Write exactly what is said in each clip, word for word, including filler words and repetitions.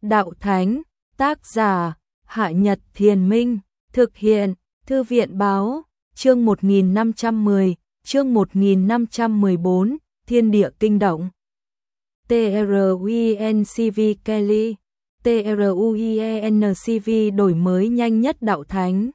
Đạo Thánh, tác giả, Hạ Nhật Thiền Minh, thực hiện, Thư viện Báo, chương một nghìn năm trăm mười, chương một nghìn năm trăm mười bốn, Thiên địa kinh động. TRUENCV Kelly, TRUENCV đổi mới nhanh nhất Đạo Thánh.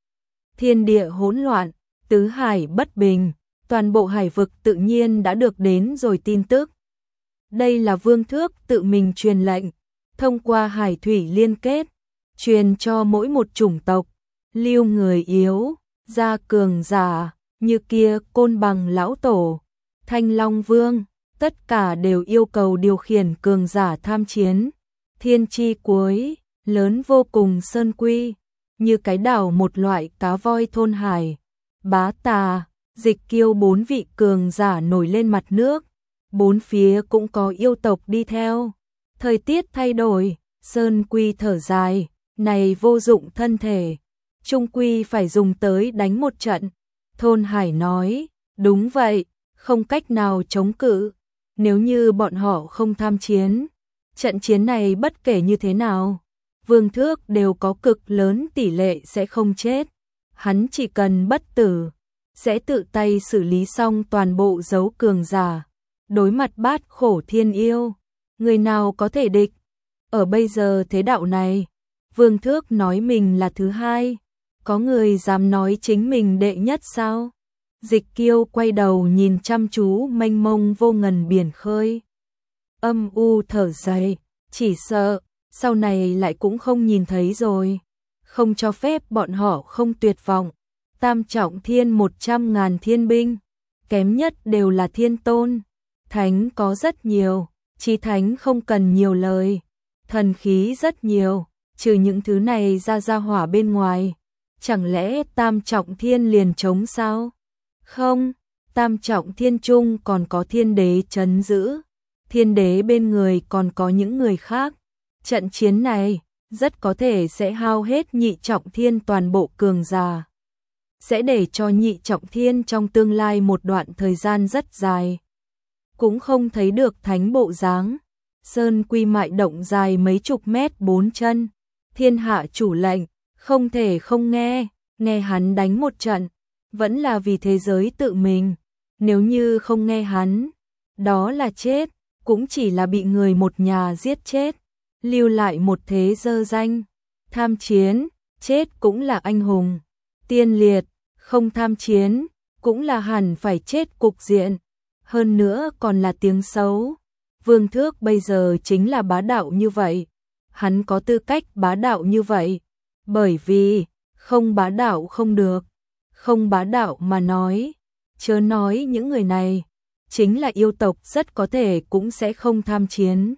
Thiên địa hỗn loạn, tứ hải bất bình, toàn bộ hải vực tự nhiên đã được đến rồi tin tức. Đây là Vương Thước tự mình truyền lệnh, thông qua hải thủy liên kết, truyền cho mỗi một chủng tộc, lưu người yếu, ra cường giả, như kia Côn Bằng Lão Tổ, Thanh Long Vương, tất cả đều yêu cầu điều khiển cường giả tham chiến. Thiên chi cuối, lớn vô cùng sơn quy, như cái đảo một loại cá voi thôn hải, Bá Tà, Dịch Kiêu bốn vị cường giả nổi lên mặt nước, bốn phía cũng có yêu tộc đi theo. Thời tiết thay đổi, sơn quy thở dài, này vô dụng thân thể, trung quy phải dùng tới đánh một trận. Thôn hải nói, đúng vậy, không cách nào chống cự, nếu như bọn họ không tham chiến, trận chiến này bất kể như thế nào, Vương Thước đều có cực lớn tỷ lệ sẽ không chết. Hắn chỉ cần bất tử, sẽ tự tay xử lý xong toàn bộ dấu cường giả. Đối mặt bát khổ thiên yêu, người nào có thể địch? Ở bây giờ thế đạo này, Vương Thước nói mình là thứ hai, có người dám nói chính mình đệ nhất sao? Dịch Kiêu quay đầu nhìn chăm chú mênh mông vô ngần biển khơi. Âm u thở dài, chỉ sợ, sau này lại cũng không nhìn thấy rồi. Không cho phép bọn họ không tuyệt vọng. Tam trọng thiên một trăm ngàn thiên binh, kém nhất đều là thiên tôn. Thánh có rất nhiều, chí thánh không cần nhiều lời. Thần khí rất nhiều, trừ những thứ này ra ra hỏa bên ngoài. Chẳng lẽ tam trọng thiên liền chống sao? Không, tam trọng thiên trung còn có thiên đế trấn giữ. Thiên đế bên người còn có những người khác. Trận chiến này rất có thể sẽ hao hết nhị trọng thiên toàn bộ cường giả. Sẽ để cho nhị trọng thiên trong tương lai một đoạn thời gian rất dài. Cũng không thấy được thánh bộ dáng. Sơn quy mại động dài mấy chục mét bốn chân. Thiên hạ chủ lệnh, không thể không nghe, nghe hắn đánh một trận. Vẫn là vì thế giới tự mình. Nếu như không nghe hắn, đó là chết, cũng chỉ là bị người một nhà giết chết. Lưu lại một thế dơ danh. Tham chiến, chết cũng là anh hùng. Tiên liệt, không tham chiến, cũng là hẳn phải chết cục diện. Hơn nữa còn là tiếng xấu. Vương Thước bây giờ chính là bá đạo như vậy. Hắn có tư cách bá đạo như vậy. Bởi vì, không bá đạo không được. Không bá đạo mà nói. Chớ nói những người này. Chính là yêu tộc rất có thể cũng sẽ không tham chiến.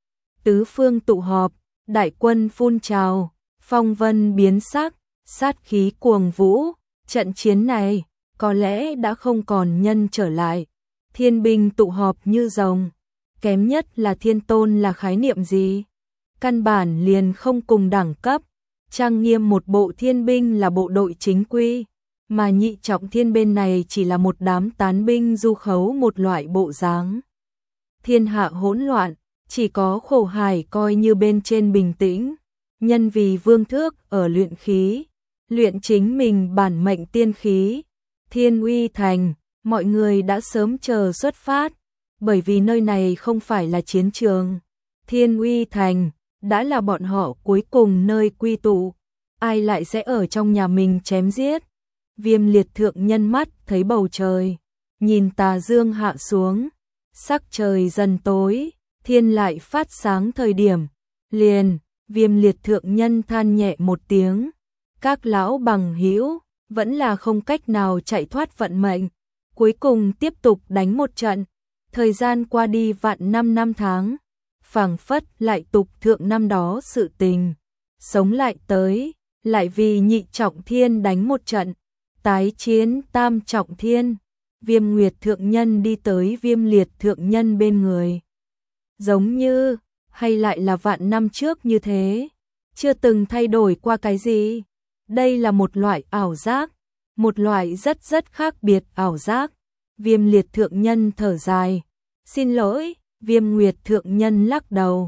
Tứ phương tụ họp, đại quân phun trào, phong vân biến sắc, sát khí cuồng vũ. Trận chiến này, có lẽ đã không còn nhân trở lại. Thiên binh tụ họp như rồng. Kém nhất là thiên tôn là khái niệm gì? Căn bản liền không cùng đẳng cấp. Trang nghiêm một bộ thiên binh là bộ đội chính quy, mà nhị trọng thiên bên này chỉ là một đám tán binh du khấu một loại bộ dáng. Thiên hạ hỗn loạn, chỉ có khổ hải coi như bên trên bình tĩnh. Nhân vì Vương Thước ở luyện khí, luyện chính mình bản mệnh tiên khí. Thiên Uy Thành, mọi người đã sớm chờ xuất phát, bởi vì nơi này không phải là chiến trường. Thiên Uy Thành đã là bọn họ cuối cùng nơi quy tụ, ai lại sẽ ở trong nhà mình chém giết. Viêm liệt thượng nhân mắt thấy bầu trời, nhìn tà dương hạ xuống, sắc trời dần tối, thiên lại phát sáng thời điểm. Liền, Viêm liệt thượng nhân than nhẹ một tiếng, các lão bằng hữu vẫn là không cách nào chạy thoát vận mệnh, cuối cùng tiếp tục đánh một trận. Thời gian qua đi vạn năm năm tháng, phảng phất lại tục thượng năm đó sự tình, sống lại tới, lại vì nhị trọng thiên đánh một trận, tái chiến tam trọng thiên. Viêm nguyệt thượng nhân đi tới viêm liệt thượng nhân bên người. Giống như, hay lại là vạn năm trước như thế, chưa từng thay đổi qua cái gì. Đây là một loại ảo giác, một loại rất rất khác biệt ảo giác. Viêm liệt thượng nhân thở dài, xin lỗi. Viêm nguyệt thượng nhân lắc đầu,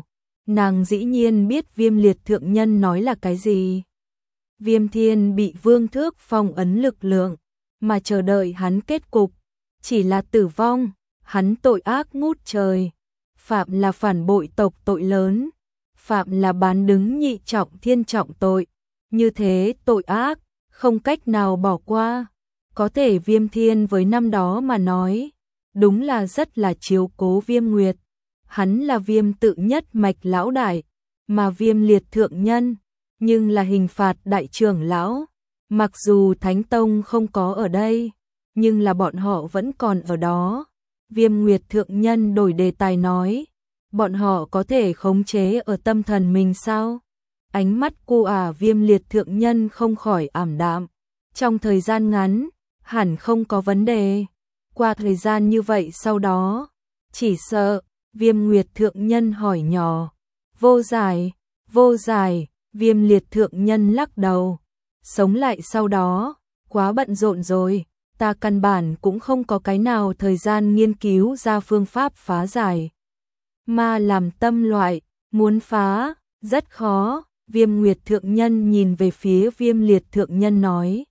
Nàng dĩ nhiên biết Viêm Liệt thượng nhân nói là cái gì. Viêm Thiên bị Vương Thước phong ấn lực lượng, mà chờ đợi hắn kết cục chỉ là tử vong, hắn tội ác ngút trời, phạm là phản bội tộc tội lớn, phạm là bán đứng nhị trọng thiên trọng tội, như thế tội ác không cách nào bỏ qua. Có thể Viêm Thiên với năm đó mà nói, đúng là rất là chiếu cố Viêm Nguyệt. Hắn là Viêm tự nhất mạch lão đại, mà Viêm Liệt thượng nhân nhưng là hình phạt đại trưởng lão. Mặc dù Thánh Tông không có ở đây, nhưng là bọn họ vẫn còn ở đó. Viêm Nguyệt thượng nhân đổi đề tài nói, bọn họ có thể khống chế ở tâm thần mình sao? Ánh mắt cô ả Viêm Liệt thượng nhân không khỏi ảm đạm. Trong thời gian ngắn, hẳn không có vấn đề. Qua thời gian như vậy sau đó, chỉ sợ, Viêm Nguyệt thượng nhân hỏi nhỏ. Vô giải, vô giải, Viêm Liệt thượng nhân lắc đầu. Sống lại sau đó, quá bận rộn rồi, ta căn bản cũng không có cái nào thời gian nghiên cứu ra phương pháp phá giải. Mà làm tâm loại, muốn phá, rất khó. Viêm Nguyệt thượng nhân nhìn về phía Viêm Liệt thượng nhân nói.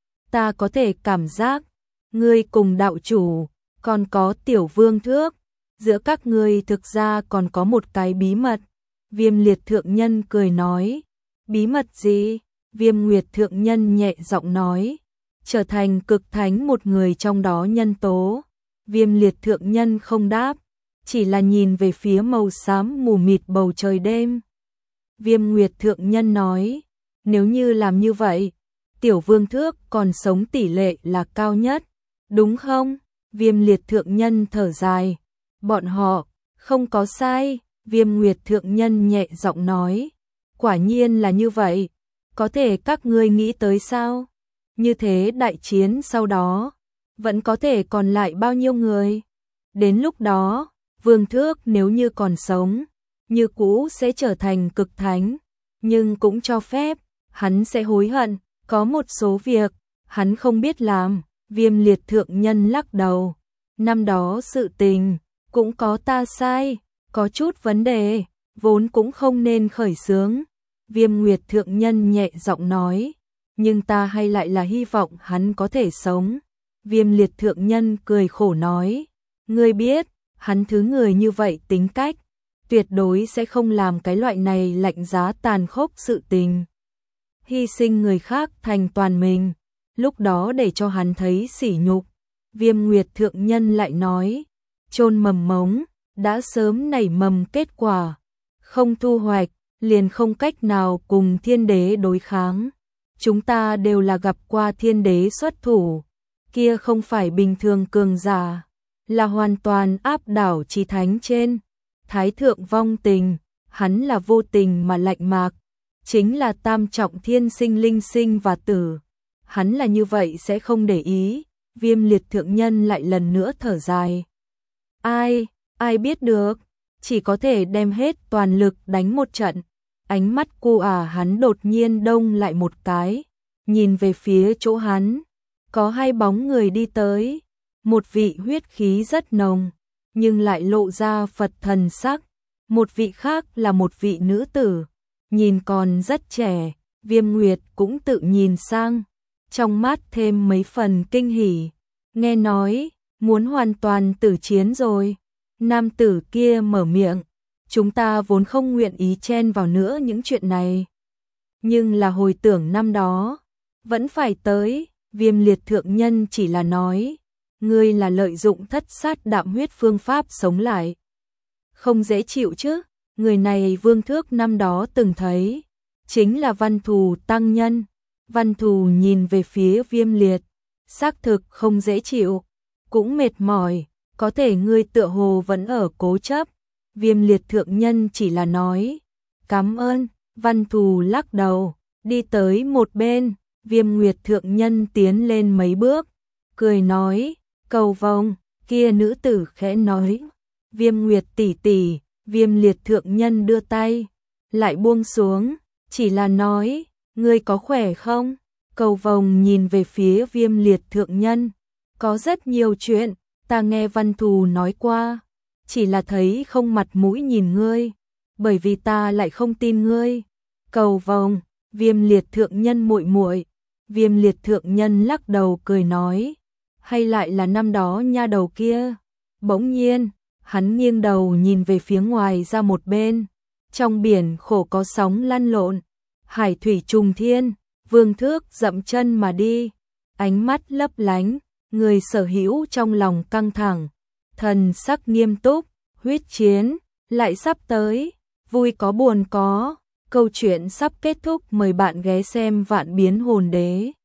Ta có thể cảm giác, ngươi cùng đạo chủ, còn có Tiểu Vương Thước, giữa các ngươi thực ra còn có một cái bí mật. Viêm Liệt thượng nhân cười nói, bí mật gì? Viêm Nguyệt thượng nhân nhẹ giọng nói, trở thành cực thánh một người trong đó nhân tố. Viêm Liệt thượng nhân không đáp, chỉ là nhìn về phía màu xám mù mịt bầu trời đêm. Viêm Nguyệt thượng nhân nói, nếu như làm như vậy, Tiểu Vương Thước còn sống tỷ lệ là cao nhất, đúng không? Viêm Liệt thượng nhân thở dài, bọn họ không có sai. Viêm Nguyệt thượng nhân nhẹ giọng nói, quả nhiên là như vậy. Có thể các ngươi nghĩ tới sao? Như thế đại chiến sau đó, vẫn có thể còn lại bao nhiêu người? Đến lúc đó, Vương Thước nếu như còn sống, như cũ sẽ trở thành cực thánh, nhưng cũng cho phép, hắn sẽ hối hận, có một số việc, hắn không biết làm. Viêm Liệt thượng nhân lắc đầu, năm đó sự tình, cũng có ta sai, có chút vấn đề, vốn cũng không nên khởi xướng. Viêm Nguyệt thượng nhân nhẹ giọng nói, nhưng ta hay lại là hy vọng hắn có thể sống. Viêm Liệt thượng nhân cười khổ nói, ngươi biết, hắn thứ người như vậy tính cách, tuyệt đối sẽ không làm cái loại này lạnh giá tàn khốc sự tình. Hy sinh người khác thành toàn mình, lúc đó để cho hắn thấy sỉ nhục. Viêm Nguyệt thượng nhân lại nói, chôn mầm mống, đã sớm nảy mầm kết quả, không thu hoạch, liền không cách nào cùng thiên đế đối kháng. Chúng ta đều là gặp qua thiên đế xuất thủ, kia không phải bình thường cường giả, là hoàn toàn áp đảo chí thánh trên. Thái thượng vong tình, hắn là vô tình mà lạnh mạc, chính là tam trọng thiên sinh linh sinh và tử. Hắn là như vậy sẽ không để ý. Viêm Liệt thượng nhân lại lần nữa thở dài. Ai, ai biết được, chỉ có thể đem hết toàn lực đánh một trận. Ánh mắt cô à hắn đột nhiên đông lại một cái, nhìn về phía chỗ hắn, có hai bóng người đi tới, một vị huyết khí rất nồng, nhưng lại lộ ra Phật thần sắc, một vị khác là một vị nữ tử, nhìn còn rất trẻ. Viêm Nguyệt cũng tự nhìn sang, trong mắt thêm mấy phần kinh hỉ, nghe nói, muốn hoàn toàn tử chiến rồi. Nam tử kia mở miệng, chúng ta vốn không nguyện ý chen vào nữa những chuyện này. Nhưng là hồi tưởng năm đó, vẫn phải tới. Viêm Liệt thượng nhân chỉ là nói, ngươi là lợi dụng thất sát đạm huyết phương pháp sống lại. Không dễ chịu chứ, người này Vương Thước năm đó từng thấy, chính là Văn Thù tăng nhân. Văn Thù nhìn về phía Viêm Liệt, xác thực không dễ chịu, cũng mệt mỏi, có thể ngươi tựa hồ vẫn ở cố chấp. Viêm Liệt thượng nhân chỉ là nói, cảm ơn. Văn Thù lắc đầu, đi tới một bên. Viêm Nguyệt thượng nhân tiến lên mấy bước, cười nói, cầu vồng. Kia nữ tử khẽ nói, Viêm Nguyệt tỷ tỷ. Viêm Liệt thượng nhân đưa tay, lại buông xuống, chỉ là nói, ngươi có khỏe không? Cầu vồng nhìn về phía Viêm Liệt thượng nhân, có rất nhiều chuyện, ta nghe Văn Thù nói qua, chỉ là thấy không mặt mũi nhìn ngươi. bởi vì ta lại không tin ngươi. Cầu vồng, Viêm Liệt thượng nhân muội muội. Viêm Liệt thượng nhân lắc đầu cười nói, hay lại là năm đó nha đầu kia. Bỗng nhiên, hắn nghiêng đầu nhìn về phía ngoài ra một bên, trong biển khổ có sóng lăn lộn, hải thủy trùng thiên, Vương Thước dậm chân mà đi, ánh mắt lấp lánh, người sở hữu trong lòng căng thẳng, thần sắc nghiêm túc, huyết chiến lại sắp tới, vui có buồn có, câu chuyện sắp kết thúc, mời bạn ghé xem Vạn Biến Hồn Đế.